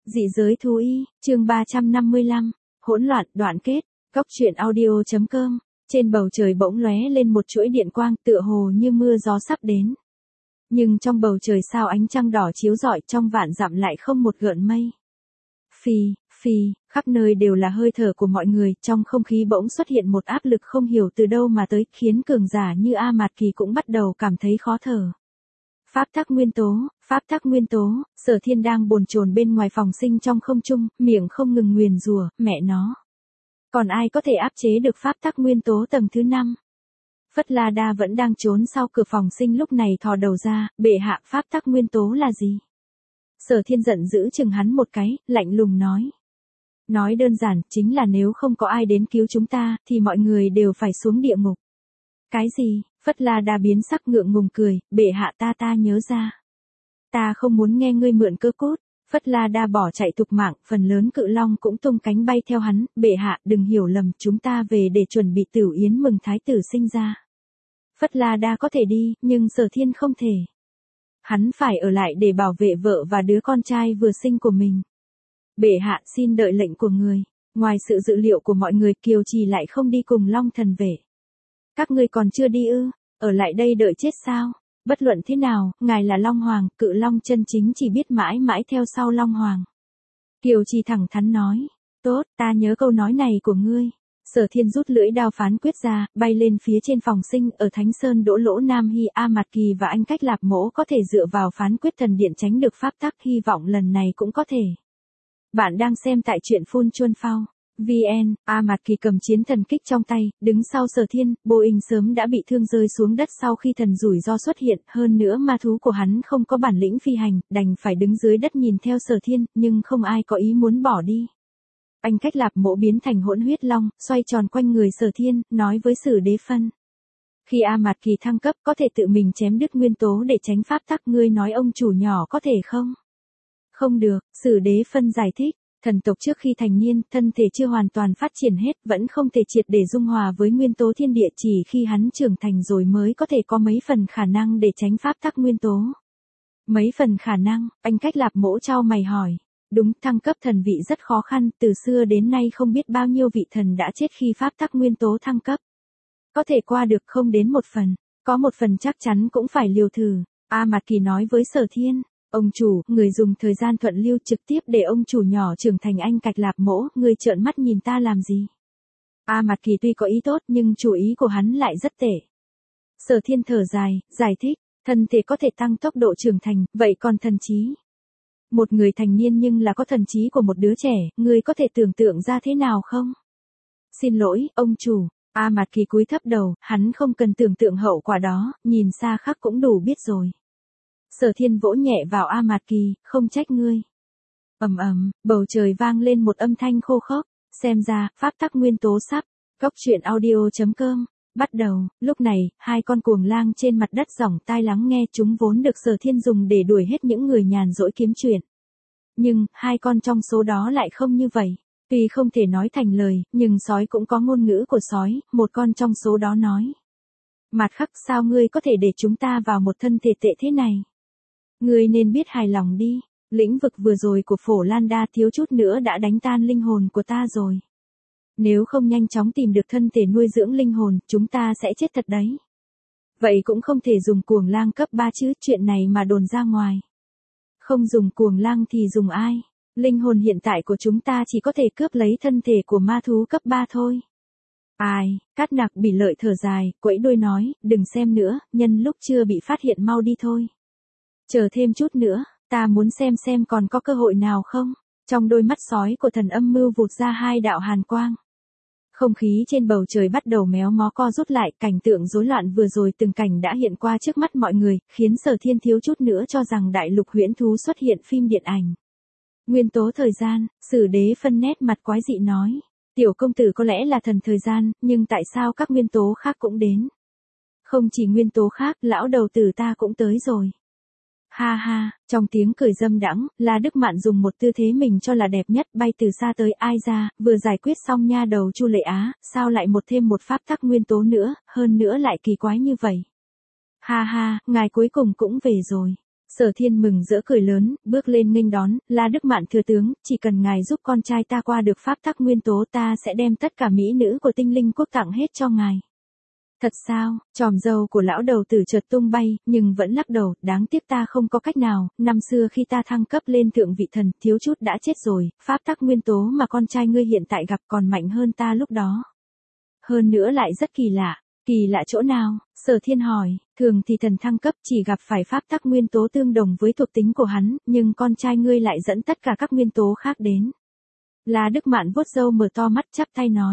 Dị giới thú y, chương 355, hỗn loạn, đoạn kết, góc truyện audio.com, trên bầu trời bỗng lóe lên một chuỗi điện quang tựa hồ như mưa gió sắp đến. Nhưng trong bầu trời sao ánh trăng đỏ chiếu rọi trong vạn dặm lại không một gợn mây. Phì, khắp nơi đều là hơi thở của mọi người, trong không khí bỗng xuất hiện một áp lực không hiểu từ đâu mà tới, khiến cường giả như A Mạt Kỳ cũng bắt đầu cảm thấy khó thở. Pháp tắc nguyên tố, Sở Thiên đang bồn chồn bên ngoài phòng sinh trong không trung, miệng không ngừng nguyền rủa, mẹ nó. Còn ai có thể áp chế được pháp tắc nguyên tố tầng thứ 5? Phất La Đa vẫn đang trốn sau cửa phòng sinh lúc này thò đầu ra, bệ hạ pháp tắc nguyên tố là gì? Sở Thiên giận dữ chừng hắn một cái, lạnh lùng nói. Nói đơn giản, chính là nếu không có ai đến cứu chúng ta, thì mọi người đều phải xuống địa ngục. Cái gì? Phất La Đa biến sắc ngượng ngùng cười, bệ hạ ta nhớ ra. Ta không muốn nghe ngươi mượn cơ cốt. Phất La Đa bỏ chạy thục mạng, phần lớn cự long cũng tung cánh bay theo hắn, bệ hạ đừng hiểu lầm, chúng ta về để chuẩn bị tửu yến mừng thái tử sinh ra. Phất La Đa có thể đi, nhưng Sở Thiên không thể. Hắn phải ở lại để bảo vệ vợ và đứa con trai vừa sinh của mình. Bệ hạ xin đợi lệnh của người. Ngoài sự dự liệu của mọi người, Kiều Trì lại không đi cùng Long Thần Vệ. Các ngươi còn chưa đi ư? Ở lại đây đợi chết sao? Bất luận thế nào, ngài là Long Hoàng, cự long chân chính chỉ biết mãi mãi theo sau Long Hoàng. Kiều Trì thẳng thắn nói. Tốt, ta nhớ câu nói này của ngươi. Sở Thiên rút lưỡi đao phán quyết ra, bay lên phía trên phòng sinh ở Thánh Sơn Đỗ Lỗ Nam Hy. A Mạt Kỳ và Anh Cách Lạp Mỗ có thể dựa vào phán quyết thần điện tránh được pháp tắc, hy vọng lần này cũng có thể. Bạn đang xem tại truyện Phun Chuân Phao. VN, A Mạt Kỳ cầm chiến thần kích trong tay, đứng sau Sở Thiên, Boeing sớm đã bị thương rơi xuống đất sau khi thần rủi ro xuất hiện, hơn nữa ma thú của hắn không có bản lĩnh phi hành, đành phải đứng dưới đất nhìn theo Sở Thiên, nhưng không ai có ý muốn bỏ đi. Anh Cách Lạp Mỗ biến thành hỗn huyết long, xoay tròn quanh người Sở Thiên, nói với Sử Đế Phân. Khi A Mạt Kỳ thăng cấp có thể tự mình chém đứt nguyên tố để tránh pháp tắc, ngươi nói ông chủ nhỏ có thể không? Không được, Sử Đế Phân giải thích. Thần tộc trước khi thành niên, thân thể chưa hoàn toàn phát triển hết, vẫn không thể triệt để dung hòa với nguyên tố thiên địa, chỉ khi hắn trưởng thành rồi mới có thể có mấy phần khả năng để tránh pháp tắc nguyên tố. Mấy phần khả năng, Anh Cách Lạp Mỗ chau mày hỏi. Đúng, thăng cấp thần vị rất khó khăn, từ xưa đến nay không biết bao nhiêu vị thần đã chết khi pháp tắc nguyên tố thăng cấp. Có thể qua được không đến một phần, có một phần chắc chắn cũng phải liều thử. A Mạt Kỳ nói với Sở Thiên. Ông chủ, người dùng thời gian thuận lưu trực tiếp để ông chủ nhỏ trưởng thành. Anh Cách Lạp Mỗ, người trợn mắt nhìn ta làm gì? A Mạt Kỳ tuy có ý tốt nhưng chủ ý của hắn lại rất tệ. Sở Thiên thở dài, giải thích, thân thể có thể tăng tốc độ trưởng thành, vậy còn thần trí? Một người thành niên nhưng là có thần trí của một đứa trẻ, người có thể tưởng tượng ra thế nào không? Xin lỗi, ông chủ. A Mạt Kỳ cúi thấp đầu, hắn không cần tưởng tượng hậu quả đó, nhìn xa khắc cũng đủ biết rồi. Sở Thiên vỗ nhẹ vào A Mạt Kỳ, không trách ngươi. Bầu trời vang lên một âm thanh khô khốc, xem ra, pháp tắc nguyên tố sắp. Góc truyện audio.com, bắt đầu. Lúc này, hai con cuồng lang trên mặt đất giỏng tai lắng nghe, chúng vốn được Sở Thiên dùng để đuổi hết những người nhàn rỗi kiếm chuyện. Nhưng, hai con trong số đó lại không như vậy. Tuy không thể nói thành lời, nhưng sói cũng có ngôn ngữ của sói, một con trong số đó nói. Mặt khắc, sao ngươi có thể để chúng ta vào một thân thể tệ thế này? Ngươi nên biết hài lòng đi, lĩnh vực vừa rồi của Phổ Lan Đa thiếu chút nữa đã đánh tan linh hồn của ta rồi. Nếu không nhanh chóng tìm được thân thể nuôi dưỡng linh hồn, chúng ta sẽ chết thật đấy. Vậy cũng không thể dùng cuồng lang cấp 3 chứ, chuyện này mà đồn ra ngoài. Không dùng cuồng lang thì dùng ai? Linh hồn hiện tại của chúng ta chỉ có thể cướp lấy thân thể của ma thú cấp 3 thôi. Ai, Cát Nặc Bỉ Lợi thở dài, quẫy đuôi nói, đừng xem nữa, nhân lúc chưa bị phát hiện mau đi thôi. Chờ thêm chút nữa, ta muốn xem còn có cơ hội nào không? Trong đôi mắt sói của thần âm mưu vụt ra hai đạo hàn quang. Không khí trên bầu trời bắt đầu méo mó co rút lại, cảnh tượng rối loạn vừa rồi từng cảnh đã hiện qua trước mắt mọi người, khiến Sở Thiên thiếu chút nữa cho rằng đại lục huyễn thú xuất hiện phim điện ảnh. Nguyên tố thời gian, Sử Đế Phân nét mặt quái dị nói. Tiểu công tử có lẽ là thần thời gian, nhưng tại sao các nguyên tố khác cũng đến? Không chỉ nguyên tố khác, lão đầu tử ta cũng tới rồi. Ha ha, trong tiếng cười dâm đãng, La Đức Mạn dùng một tư thế mình cho là đẹp nhất bay từ xa tới. Ai ra, vừa giải quyết xong nha đầu Chu Lệ Á, sao lại thêm một pháp tắc nguyên tố nữa, hơn nữa lại kỳ quái như vậy. Ha ha, ngài cuối cùng cũng về rồi. Sở Thiên mừng rỡ cười lớn, bước lên nghênh đón, La Đức Mạn thừa tướng, chỉ cần ngài giúp con trai ta qua được pháp tắc nguyên tố ta sẽ đem tất cả mỹ nữ của tinh linh quốc tặng hết cho ngài. Thật sao, tròm dâu của lão đầu tử chợt tung bay, nhưng vẫn lắc đầu, đáng tiếc ta không có cách nào, năm xưa khi ta thăng cấp lên thượng vị thần, thiếu chút đã chết rồi, pháp tắc nguyên tố mà con trai ngươi hiện tại gặp còn mạnh hơn ta lúc đó. Hơn nữa lại rất kỳ lạ chỗ nào? Sở Thiên hỏi, thường thì thần thăng cấp chỉ gặp phải pháp tắc nguyên tố tương đồng với thuộc tính của hắn, nhưng con trai ngươi lại dẫn tất cả các nguyên tố khác đến. La Đức Mạn vuốt râu mở to mắt chắp tay nói.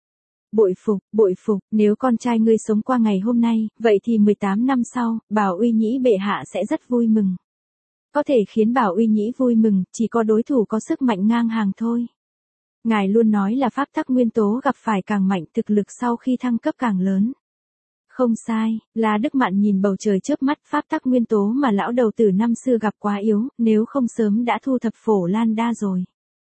Bội phục, nếu con trai ngươi sống qua ngày hôm nay, vậy thì 18 năm sau, Bảo Uy Nhĩ bệ hạ sẽ rất vui mừng. Có thể khiến Bảo Uy Nhĩ vui mừng, chỉ có đối thủ có sức mạnh ngang hàng thôi. Ngài luôn nói là pháp tắc nguyên tố gặp phải càng mạnh, thực lực sau khi thăng cấp càng lớn. Không sai, La Đức Mạn nhìn bầu trời chớp mắt, pháp tắc nguyên tố mà lão đầu tử năm xưa gặp quá yếu, nếu không sớm đã thu thập Phổ Lan Đa rồi.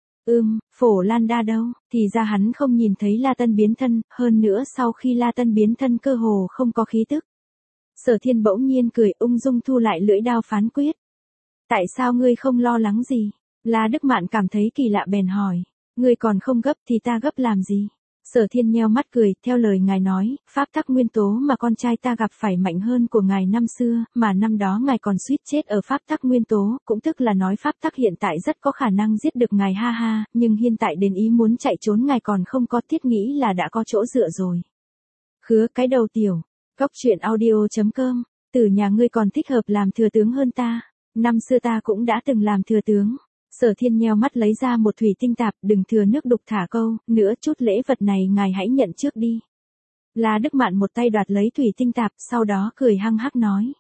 Phổ Lan Đa đâu, thì ra hắn không nhìn thấy La Tân biến thân, hơn nữa sau khi La Tân biến thân cơ hồ không có khí tức. Sở Thiên bỗng nhiên cười ung dung thu lại lưỡi đao phán quyết. Tại sao ngươi không lo lắng gì? La Đức Mạn cảm thấy kỳ lạ bèn hỏi. Ngươi còn không gấp thì ta gấp làm gì? Sở Thiên nheo mắt cười, theo lời ngài nói, pháp tắc nguyên tố mà con trai ta gặp phải mạnh hơn của ngài năm xưa, mà năm đó ngài còn suýt chết ở pháp tắc nguyên tố, cũng tức là nói pháp tắc hiện tại rất có khả năng giết được ngài ha ha, nhưng hiện tại đến ý muốn chạy trốn ngài còn không có, thiết nghĩ là đã có chỗ dựa rồi. Khứa cái đầu tiểu, góc truyện audio.com, từ nhà ngươi còn thích hợp làm thừa tướng hơn ta, năm xưa ta cũng đã từng làm thừa tướng. Sở Thiên nheo mắt lấy ra một thủy tinh tạp, đừng thừa nước đục thả câu, nữa chút lễ vật này ngài hãy nhận trước đi. La Đức Mạn một tay đoạt lấy thủy tinh tạp, sau đó cười hăng hắc nói.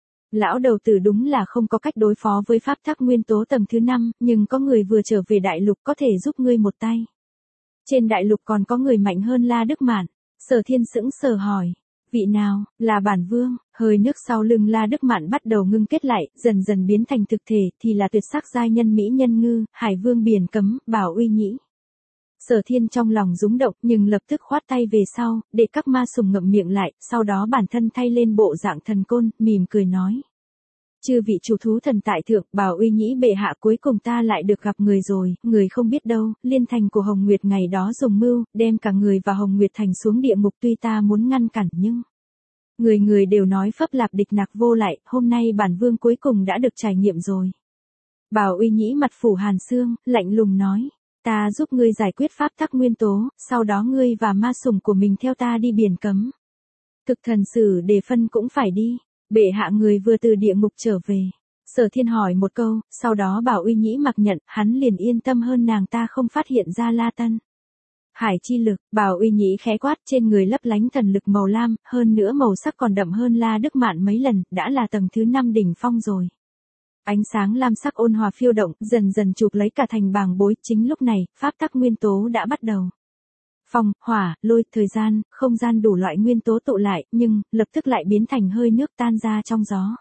Lão đầu tử đúng là không có cách đối phó với pháp tắc nguyên tố tầng thứ 5, nhưng có người vừa trở về đại lục có thể giúp ngươi một tay. Trên đại lục còn có người mạnh hơn La Đức Mạn. Sở Thiên sững sờ hỏi. Vị nào, là bản vương, hơi nước sau lưng La Đức Mạn bắt đầu ngưng kết lại, dần dần biến thành thực thể, thì là tuyệt sắc giai nhân mỹ nhân ngư, hải vương biển cấm, Bảo Uy Nhĩ. Sở Thiên trong lòng rúng động, nhưng lập tức khoát tay về sau, để các ma sùng ngậm miệng lại, sau đó bản thân thay lên bộ dạng thần côn, mỉm cười nói. Chư vị chủ thú thần tại thượng, Bảo Uy Nhĩ bệ hạ cuối cùng ta lại được gặp người rồi, người không biết đâu, liên thành của Hồng Nguyệt ngày đó dùng mưu, đem cả người và Hồng Nguyệt thành xuống địa ngục tuy ta muốn ngăn cản nhưng... Người đều nói phấp lạp địch nặc vô lại, hôm nay bản vương cuối cùng đã được trải nghiệm rồi. Bảo Uy Nhĩ mặt phủ hàn xương, lạnh lùng nói, ta giúp ngươi giải quyết pháp tắc nguyên tố, sau đó ngươi và ma sủng của mình theo ta đi biển cấm. Thực thần sử đề phân cũng phải đi. Bệ hạ người vừa từ địa ngục trở về. Sở Thiên hỏi một câu, sau đó Bảo Uy Nhĩ mặc nhận, hắn liền yên tâm hơn nàng ta không phát hiện ra La Tân. Hải chi lực, Bảo Uy Nhĩ khẽ quát trên người lấp lánh thần lực màu lam, hơn nữa màu sắc còn đậm hơn La Đức Mạn mấy lần, đã là tầng thứ 5 đỉnh phong rồi. Ánh sáng lam sắc ôn hòa phiêu động, dần dần chụp lấy cả thành bàng bối, chính lúc này, pháp tắc nguyên tố đã bắt đầu. Phong, hỏa, lôi, thời gian, không gian đủ loại nguyên tố tụ lại, nhưng, lập tức lại biến thành hơi nước tan ra trong gió.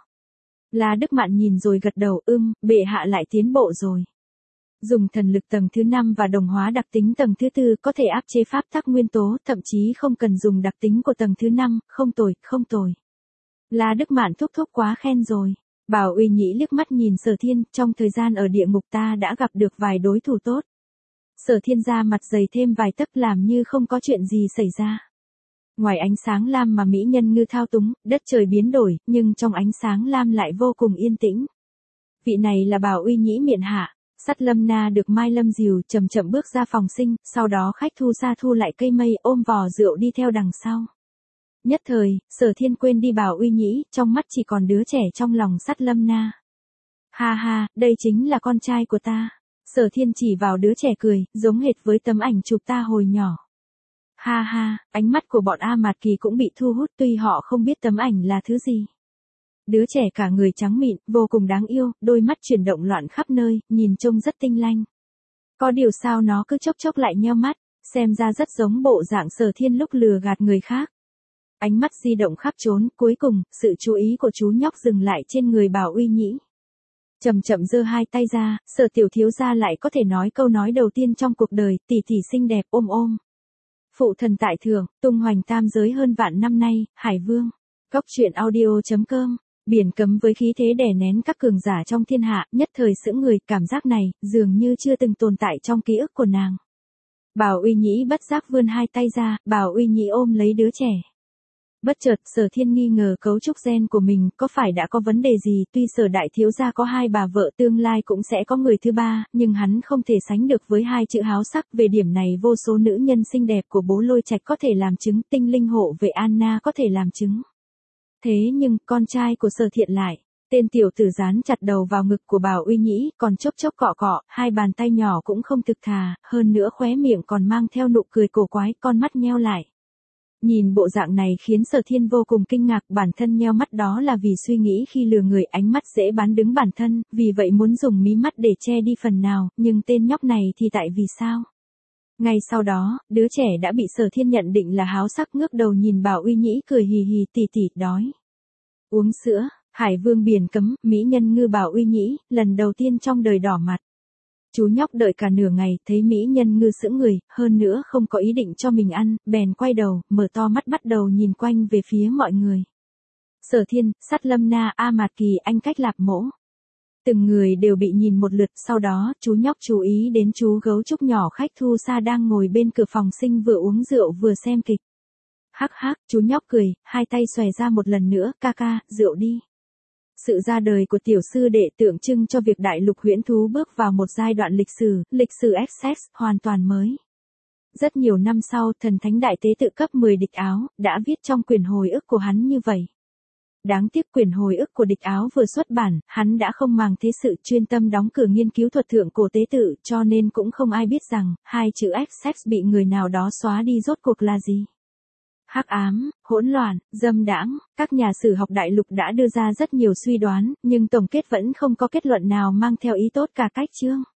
La Đức Mạn nhìn rồi gật đầu, bệ hạ lại tiến bộ rồi. Dùng thần lực tầng thứ 5 và đồng hóa đặc tính tầng thứ 4 có thể áp chế pháp tắc nguyên tố, thậm chí không cần dùng đặc tính của tầng thứ 5, không tồi. La Đức Mạn thúc quá khen rồi. Bảo Uy Nhĩ liếc mắt nhìn Sở Thiên, trong thời gian ở địa ngục ta đã gặp được vài đối thủ tốt. Sở Thiên ra mặt dày thêm vài tấc làm như không có chuyện gì xảy ra. Ngoài ánh sáng lam mà mỹ nhân ngư thao túng, đất trời biến đổi, nhưng trong ánh sáng lam lại vô cùng yên tĩnh. Vị này là Bảo Uy Nhĩ miện hạ. Sắt Lâm Na được Mai Lâm dìu chậm chậm bước ra phòng sinh, sau đó khách thu xa thu lại cây mây ôm vò rượu đi theo đằng sau. Nhất thời, Sở Thiên quên đi Bảo Uy Nhĩ, trong mắt chỉ còn đứa trẻ trong lòng Sắt Lâm Na. Ha ha, đây chính là con trai của ta. Sở Thiên chỉ vào đứa trẻ cười, giống hệt với tấm ảnh chụp ta hồi nhỏ. Ha ha, ánh mắt của bọn A Mạt Kỳ cũng bị thu hút tuy họ không biết tấm ảnh là thứ gì. Đứa trẻ cả người trắng mịn, vô cùng đáng yêu, đôi mắt chuyển động loạn khắp nơi, nhìn trông rất tinh lanh. Có điều sao nó cứ chốc chốc lại nheo mắt, xem ra rất giống bộ dạng Sở Thiên lúc lừa gạt người khác. Ánh mắt di động khắp trốn, cuối cùng, sự chú ý của chú nhóc dừng lại trên người Bảo Uy Nhĩ. Chậm chậm giơ hai tay ra, Sở tiểu thiếu gia lại có thể nói câu nói đầu tiên trong cuộc đời, tỷ tỷ xinh đẹp ôm. Phụ thần tại thượng, tung hoành tam giới hơn vạn năm nay, Hải Vương. Góc truyện audio.com Biển Cấm với khí thế đè nén các cường giả trong thiên hạ, nhất thời sững người, cảm giác này, dường như chưa từng tồn tại trong ký ức của nàng. Bảo Uy Nhĩ bất giác vươn hai tay ra, Bảo Uy Nhĩ ôm lấy đứa trẻ. Bất chợt Sở Thiên nghi ngờ cấu trúc gen của mình có phải đã có vấn đề gì, tuy Sở đại thiếu gia có hai bà vợ tương lai cũng sẽ có người thứ ba, nhưng hắn không thể sánh được với hai chữ háo sắc, về điểm này vô số nữ nhân xinh đẹp của Bố Lôi Trạch có thể làm chứng, tinh linh hộ vệ Anna có thể làm chứng. Thế nhưng, con trai của Sở Thiện lại, tên tiểu tử dán chặt đầu vào ngực của Bảo Uy Nhĩ, còn chốc chốc cọ cọ, hai bàn tay nhỏ cũng không thực thà, hơn nữa khóe miệng còn mang theo nụ cười cổ quái, con mắt nheo lại. Nhìn bộ dạng này khiến Sở Thiên vô cùng kinh ngạc, bản thân nheo mắt đó là vì suy nghĩ khi lừa người, ánh mắt dễ bán đứng bản thân, vì vậy muốn dùng mí mắt để che đi phần nào, nhưng tên nhóc này thì tại vì sao? Ngay sau đó, đứa trẻ đã bị Sở Thiên nhận định là háo sắc, ngước đầu nhìn Bảo Uy Nhĩ cười hì hì, tỷ tỷ đói. Uống sữa, Hải Vương Biển Cấm, mỹ nhân ngư Bảo Uy Nhĩ, lần đầu tiên trong đời đỏ mặt. Chú nhóc đợi cả nửa ngày, thấy mỹ nhân ngư sững người, hơn nữa không có ý định cho mình ăn, bèn quay đầu, mở to mắt bắt đầu nhìn quanh về phía mọi người. Sở Thiên, Sắt Lâm Na, A Mạt Kỳ, Anh Cách Lạp Mỗ. Từng người đều bị nhìn một lượt, sau đó, chú nhóc chú ý đến chú gấu trúc nhỏ khách Thu Sa đang ngồi bên cửa phòng sinh vừa uống rượu vừa xem kịch. Hắc hắc, chú nhóc cười, hai tay xòe ra một lần nữa, ca ca, rượu đi. Sự ra đời của tiểu sư đệ tượng trưng cho việc đại lục huyễn thú bước vào một giai đoạn lịch sử XX, hoàn toàn mới. Rất nhiều năm sau, thần thánh đại tế tự cấp 10 Địch Áo, đã viết trong quyển hồi ức của hắn như vậy. Đáng tiếc quyển hồi ức của Địch Áo vừa xuất bản, hắn đã không màng thế sự, chuyên tâm đóng cửa nghiên cứu thuật thượng cổ tế tự, cho nên cũng không ai biết rằng, hai chữ XX bị người nào đó xóa đi rốt cuộc là gì. Hắc ám, hỗn loạn, dâm đãng, các nhà sử học đại lục đã đưa ra rất nhiều suy đoán, nhưng tổng kết vẫn không có kết luận nào mang theo ý tốt cả cách chương.